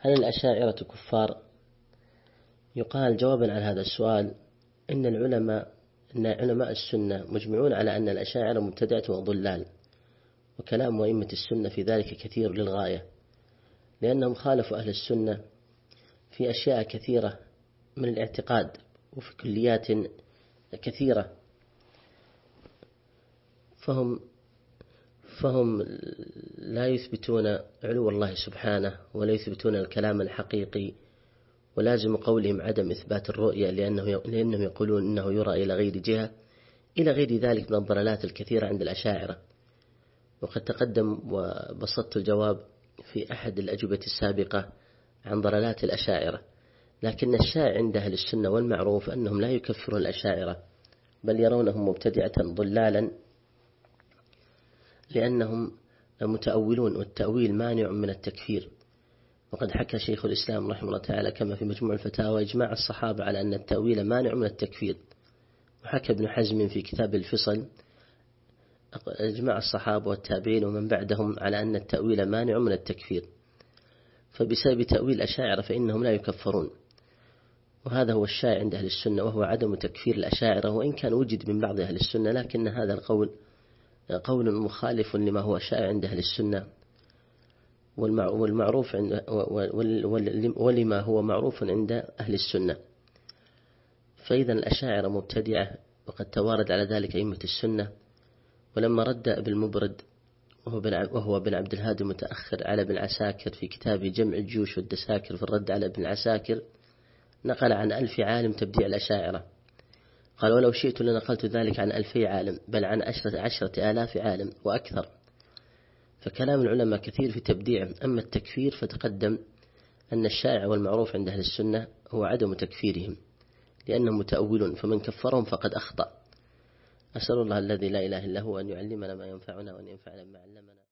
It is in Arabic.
هل الأشاعرة كفار؟ يقال جوابا عن هذا السؤال إن علماء السنة مجمعون على أن الأشاعرة مبتدعة وضلال، وكلام أئمة السنة في ذلك كثير للغاية، لأنهم خالفوا أهل السنة في أشياء كثيرة من الاعتقاد وفي كليات كثيرة، فهم لا يثبتون علو الله سبحانه ولا يثبتون الكلام الحقيقي، ولازم قولهم عدم إثبات الرؤية لأنهم يقولون إنه يرى إلى غير جهة، إلى غير ذلك من الضلالات الكثيرة عند الأشاعرة. وقد تقدم وبسطت الجواب في أحد الأجوبة السابقة عن ضلالات الأشاعرة، لكن الشائع عند أهل السنة والمعروف أنهم لا يكفرون الأشاعرة، بل يرونهم مبتدعة ضلالا، لأنهم متأولون، والتأويل مانع من التكفير. وقد حكى شيخ الإسلام رحمه الله تعالى كما في مجموع الفتاوى إجماع الصحابة على أن التأويل مانع من التكفير، وحكى ابن حزم في كتاب الفصل إجماع الصحابة والتابعين ومن بعدهم على أن التأويل مانع من التكفير، فبسبب تأويل الأشاعرة فإنهم لا يكفرون. وهذا هو الشائع عند أهل السنة، وهو عدم تكفير الأشاعرة، وإن كان وجد من بعض أهل السنة، لكن هذا القول قول مخالف لما هو شائع عند أهل السنة والمعروف ولما هو معروف عند أهل السنة. فإذا الأشاعرة مبتدعة، وقد توارد على ذلك أئمة السنة. ولما رد ابن المبرد وهو بن عبد الهادي المتأخر على ابن عساكر في كتاب جمع الجيوش والدساكر في الرد على ابن عساكر، نقل عن 1000 عالم تبديع الأشاعرة، قال ولو شئت لنقلت ذلك عن 2000 عالم، بل عن 10,000 عالم وأكثر. فكلام العلماء كثير في تبديع. أما التكفير فتقدم أن الشائع والمعروف عند أهل السنة هو عدم تكفيرهم، لأنهم متأولون، فمن كفرهم فقد أخطأ. أسأل الله الذي لا إله إلا هو أن يعلمنا ما ينفعنا وأن ينفعنا بما علمنا.